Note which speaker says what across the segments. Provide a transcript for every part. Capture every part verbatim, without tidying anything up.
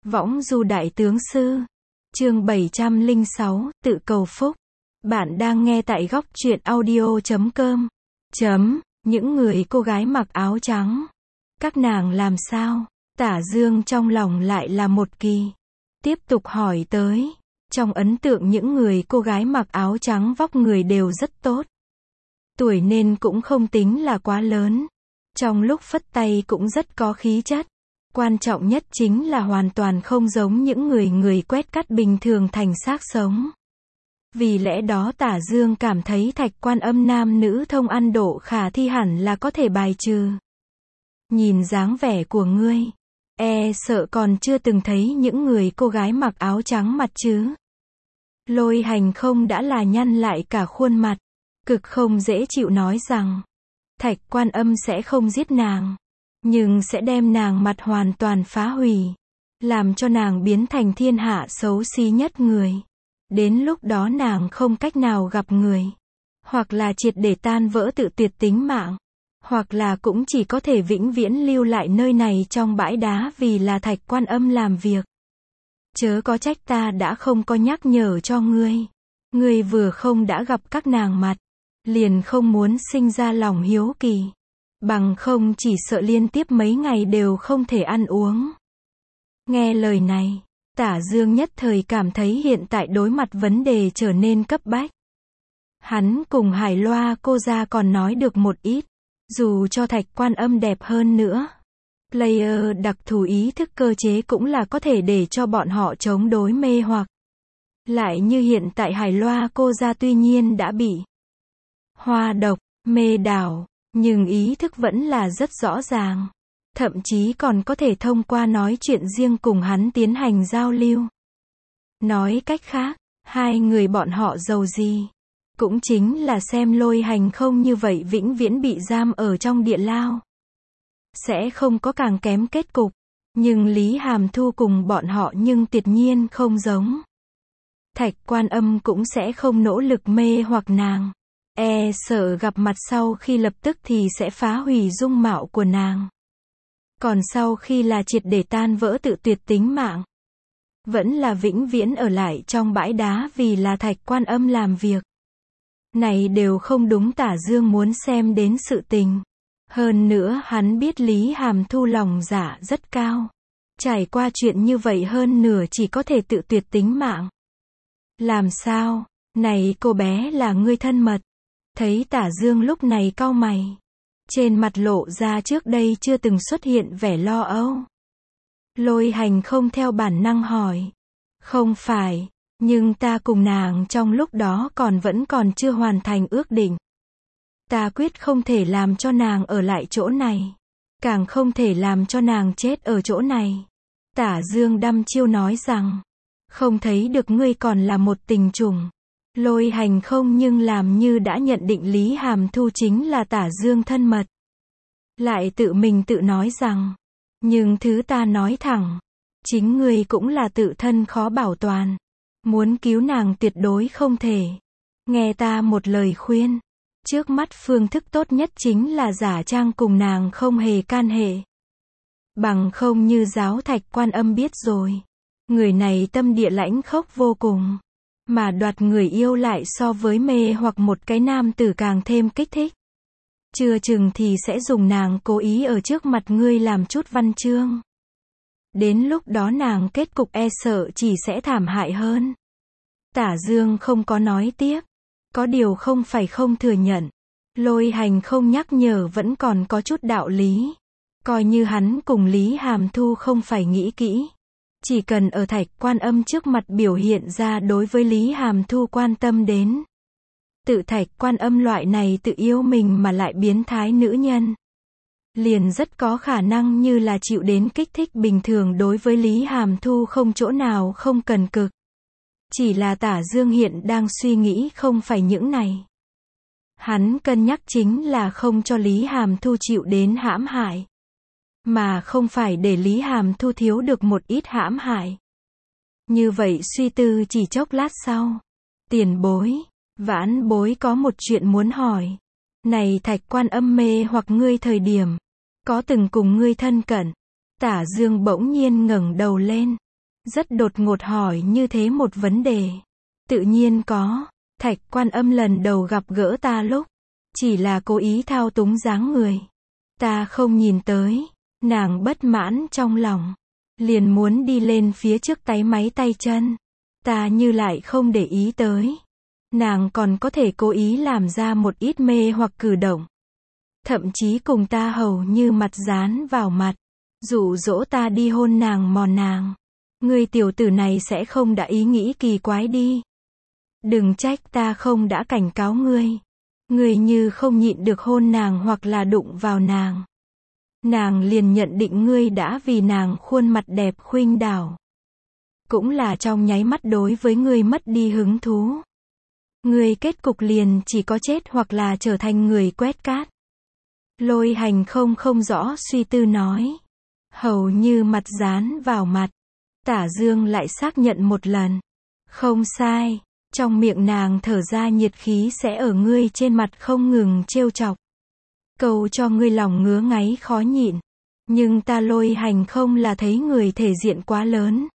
Speaker 1: Võng du đại tướng sư. Chương bảy trăm lẻ sáu, tự cầu phúc. Bạn đang nghe tại góc truyện audio chấm com. Chấm, những người cô gái mặc áo trắng. Các nàng làm sao? Tả Dương trong lòng lại là một kỳ. Tiếp tục hỏi tới. Trong ấn tượng những người cô gái mặc áo trắng vóc người đều rất tốt. Tuổi nên cũng không tính là quá lớn. Trong lúc phất tay cũng rất có khí chất. Quan trọng nhất chính là hoàn toàn không giống những người người quét cắt bình thường thành xác sống. Vì lẽ đó Tả Dương cảm thấy Thạch Quan Âm nam nữ thông ăn độ khả thi hẳn là có thể bài trừ. Nhìn dáng vẻ của ngươi, e sợ còn chưa từng thấy những người cô gái mặc áo trắng mặt chứ. Lôi Hành không đã là nhăn lại cả khuôn mặt, cực không dễ chịu nói rằng, Thạch Quan Âm sẽ không giết nàng, nhưng sẽ đem nàng mặt hoàn toàn phá hủy, làm cho nàng biến thành thiên hạ xấu xí nhất người. Đến lúc đó nàng không cách nào gặp người, hoặc là triệt để tan vỡ tự tuyệt tính mạng, hoặc là cũng chỉ có thể vĩnh viễn lưu lại nơi này trong bãi đá vì là Thạch Quan Âm làm việc. Chớ có trách ta đã không có nhắc nhở cho ngươi. Ngươi vừa không đã gặp các nàng mặt, liền không muốn sinh ra lòng hiếu kỳ. Bằng không chỉ sợ liên tiếp mấy ngày đều không thể ăn uống. Nghe lời này, Tả Dương nhất thời cảm thấy hiện tại đối mặt vấn đề trở nên cấp bách. Hắn cùng Hải Loa cô ra còn nói được một ít, dù cho Thạch Quan Âm đẹp hơn nữa. Player đặc thù ý thức cơ chế cũng là có thể để cho bọn họ chống đối mê hoặc. Lại như hiện tại Hải Loa cô ra tuy nhiên đã bị hoa độc, mê đảo, nhưng ý thức vẫn là rất rõ ràng. Thậm chí còn có thể thông qua nói chuyện riêng cùng hắn tiến hành giao lưu. Nói cách khác, hai người bọn họ giàu gì? Cũng chính là xem Lôi Hành không như vậy vĩnh viễn bị giam ở trong địa lao. Sẽ không có càng kém kết cục. Nhưng Lý Hàm Thu cùng bọn họ nhưng tuyệt nhiên không giống. Thạch Quan Âm cũng sẽ không nỗ lực mê hoặc nàng. E sợ gặp mặt sau khi lập tức thì sẽ phá hủy dung mạo của nàng. Còn sau khi là triệt để tan vỡ tự tuyệt tính mạng. Vẫn là vĩnh viễn ở lại trong bãi đá vì là Thạch Quan Âm làm việc. Này đều không đúng Tả Dương muốn xem đến sự tình. Hơn nữa hắn biết Lý Hàm Thu lòng dạ rất cao. Trải qua chuyện như vậy hơn nửa chỉ có thể tự tuyệt tính mạng. Làm sao? Này cô bé là ngươi thân mật. Thấy Tả Dương lúc này cau mày. Trên mặt lộ ra trước đây chưa từng xuất hiện vẻ lo âu. Lôi Hành không theo bản năng hỏi. Không phải, nhưng ta cùng nàng trong lúc đó còn vẫn còn chưa hoàn thành ước định. Ta quyết không thể làm cho nàng ở lại chỗ này. Càng không thể làm cho nàng chết ở chỗ này. Tả Dương đăm chiêu nói rằng. Không thấy được ngươi còn là một tình trùng. Lôi Hành không nhưng làm như đã nhận định Lý Hàm Thu chính là Tả Dương thân mật. Lại tự mình tự nói rằng. Nhưng thứ ta nói thẳng. Chính ngươi cũng là tự thân khó bảo toàn. Muốn cứu nàng tuyệt đối không thể. Nghe ta một lời khuyên. Trước mắt phương thức tốt nhất chính là giả trang cùng nàng không hề can hệ. Bằng không như giáo Thạch Quan Âm biết rồi. Người này tâm địa lãnh khốc vô cùng. Mà đoạt người yêu lại so với mê hoặc một cái nam tử càng thêm kích thích. Chưa chừng thì sẽ dùng nàng cố ý ở trước mặt ngươi làm chút văn chương. Đến lúc đó nàng kết cục e sợ chỉ sẽ thảm hại hơn. Tả Dương không có nói tiếp. Có điều không phải không thừa nhận. Lôi Hành không nhắc nhở vẫn còn có chút đạo lý. Coi như hắn cùng Lý Hàm Thu không phải nghĩ kỹ. Chỉ cần ở Thạch Quan Âm trước mặt biểu hiện ra đối với Lý Hàm Thu quan tâm đến. Tự Thạch Quan Âm loại này tự yêu mình mà lại biến thái nữ nhân. Liền rất có khả năng như là chịu đến kích thích bình thường đối với Lý Hàm Thu không chỗ nào không cần cực. Chỉ là Tả Dương hiện đang suy nghĩ không phải những này. Hắn cân nhắc chính là không cho Lý Hàm Thu chịu đến hãm hại. Mà không phải để Lý Hàm Thu thiếu được một ít hãm hại. Như vậy suy tư chỉ chốc lát sau. Tiền bối, Vãn bối có một chuyện muốn hỏi. Này Thạch Quan Âm mê hoặc ngươi thời điểm. Có từng cùng ngươi thân cận. Tả Dương bỗng nhiên ngẩng đầu lên. Rất đột ngột hỏi như thế một vấn đề. Tự nhiên có. Thạch Quan Âm lần đầu gặp gỡ ta lúc, chỉ là cố ý thao túng dáng người. Ta không nhìn tới. Nàng bất mãn trong lòng. Liền muốn đi lên phía trước táy máy tay chân. Ta như lại không để ý tới. Nàng còn có thể cố ý làm ra một ít mê hoặc cử động. Thậm chí cùng ta hầu như mặt dán vào mặt. Dụ dỗ ta đi hôn nàng mò nàng. Ngươi tiểu tử này sẽ không đã ý nghĩ kỳ quái đi. Đừng trách ta không đã cảnh cáo ngươi. Ngươi như không nhịn được hôn nàng hoặc là đụng vào nàng. Nàng liền nhận định ngươi đã vì nàng khuôn mặt đẹp khuynh đảo. Cũng là trong nháy mắt đối với ngươi mất đi hứng thú. Ngươi kết cục liền chỉ có chết hoặc là trở thành người quét cát. Lôi Hành không không rõ suy tư nói. Hầu như mặt dán vào mặt. Tả Dương lại xác nhận một lần. Không sai. Trong miệng nàng thở ra nhiệt khí sẽ ở ngươi trên mặt không ngừng trêu chọc. Cầu cho ngươi lòng ngứa ngáy khó nhịn. Nhưng ta Lôi Hành không là thấy người thể diện quá lớn.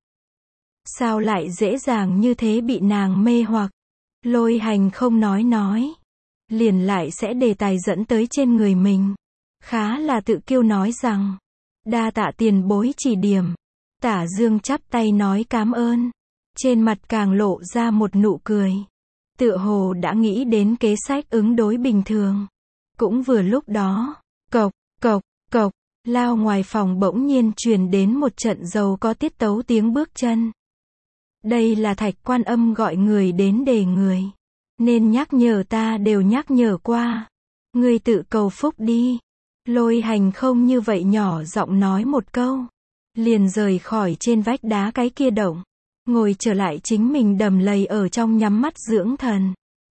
Speaker 1: Sao lại dễ dàng như thế bị nàng mê hoặc. Lôi Hành không nói nói. Liền lại sẽ đề tài dẫn tới trên người mình. Khá là tự kiêu nói rằng. Đa tạ tiền bối chỉ điểm. Tả Dương chắp tay nói cám ơn. Trên mặt càng lộ ra một nụ cười. Tựa hồ đã nghĩ đến kế sách ứng đối bình thường. Cũng vừa lúc đó. Cộc, cộc, cộc. Lao ngoài phòng bỗng nhiên truyền đến một trận giàu có tiết tấu tiếng bước chân. Đây là Thạch Quan Âm gọi người đến đề người. Nên nhắc nhở ta đều nhắc nhở qua. Ngươi tự cầu phúc đi. Lôi Hành không như vậy nhỏ giọng nói một câu. Liền rời khỏi trên vách đá cái kia động. Ngồi trở lại chính mình đầm lầy ở trong nhắm mắt dưỡng thần.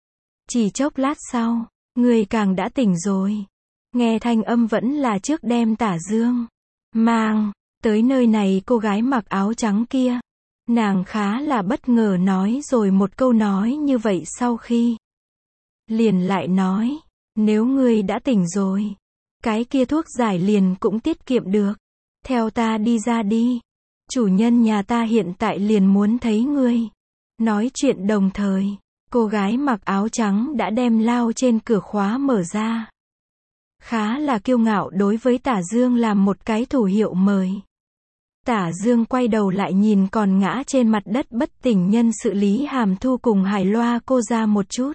Speaker 1: Chỉ chốc lát sau, ngươi càng đã tỉnh rồi. Nghe thanh âm vẫn là trước đem Tả Dương mang tới nơi này cô gái mặc áo trắng kia. Nàng khá là bất ngờ nói rồi một câu nói như vậy sau khi. Liền lại nói, nếu ngươi đã tỉnh rồi, cái kia thuốc giải liền cũng tiết kiệm được. Theo ta đi ra đi. Chủ nhân nhà ta hiện tại liền muốn thấy ngươi. Nói chuyện đồng thời, cô gái mặc áo trắng đã đem lao trên cửa khóa mở ra. Khá là kiêu ngạo đối với Tả Dương làm một cái thủ hiệu mời. Tả Dương quay đầu lại nhìn còn ngã trên mặt đất bất tỉnh nhân sự Lý Hàm Thu cùng Hải Loa cô ra một chút.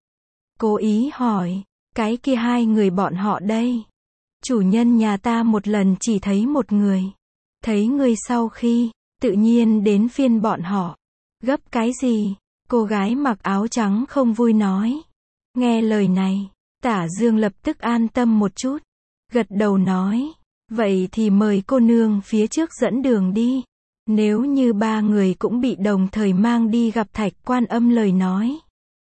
Speaker 1: Cố ý hỏi, cái kia hai người bọn họ đây. Chủ nhân nhà ta một lần chỉ thấy một người. Thấy người sau khi, tự nhiên đến phiên bọn họ. Gấp cái gì? Cô gái mặc áo trắng không vui nói. Nghe lời này, Tả Dương lập tức an tâm một chút. Gật đầu nói. Vậy thì mời cô nương phía trước dẫn đường đi. Nếu như ba người cũng bị đồng thời mang đi gặp Thạch Quan Âm lời nói.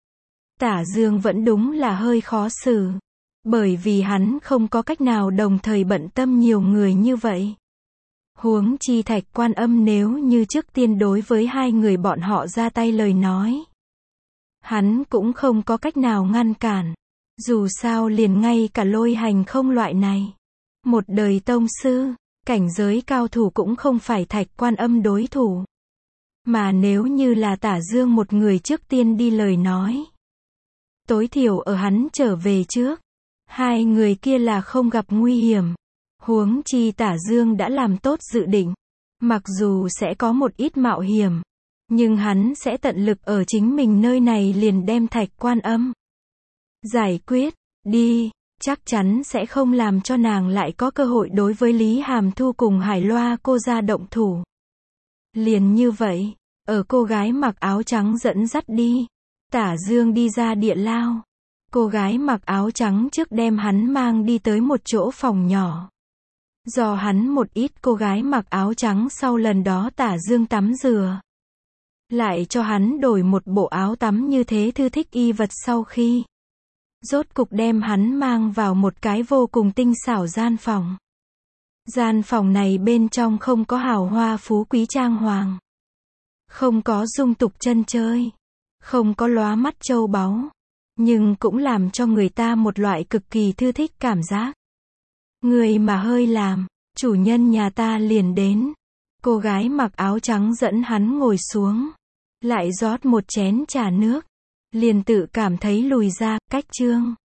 Speaker 1: Tả Dương vẫn đúng là hơi khó xử. Bởi vì hắn không có cách nào đồng thời bận tâm nhiều người như vậy. Huống chi Thạch Quan Âm nếu như trước tiên đối với hai người bọn họ ra tay lời nói. Hắn cũng không có cách nào ngăn cản. Dù sao liền ngay cả Lôi Hành không loại này. Một đời tông sư, cảnh giới cao thủ cũng không phải Thạch Quan Âm đối thủ. Mà nếu như là Tả Dương một người trước tiên đi lời nói. Tối thiểu ở hắn trở về trước. Hai người kia là không gặp nguy hiểm. Huống chi Tả Dương đã làm tốt dự định. Mặc dù sẽ có một ít mạo hiểm. Nhưng hắn sẽ tận lực ở chính mình nơi này liền đem Thạch Quan Âm giải quyết, đi. Chắc chắn sẽ không làm cho nàng lại có cơ hội đối với Lý Hàm Thu cùng Hải Loa cô ra động thủ. Liền như vậy, ở cô gái mặc áo trắng dẫn dắt đi. Tả Dương đi ra địa lao. Cô gái mặc áo trắng trước đem hắn mang đi tới một chỗ phòng nhỏ. Do hắn một ít cô gái mặc áo trắng sau lần đó Tả Dương tắm rửa. Lại cho hắn đổi một bộ áo tắm như thế thư thích y vật sau khi. Rốt cục đem hắn mang vào một cái vô cùng tinh xảo gian phòng. Gian phòng này bên trong không có hào hoa phú quý trang hoàng. Không có dung tục chân chơi. Không có lóa mắt châu báu. Nhưng cũng làm cho người ta một loại cực kỳ thư thích cảm giác. Người mà hơi làm, chủ nhân nhà ta liền đến. Cô gái mặc áo trắng dẫn hắn ngồi xuống. Lại rót một chén trà nước. Liền tự cảm thấy lùi ra, cách Trương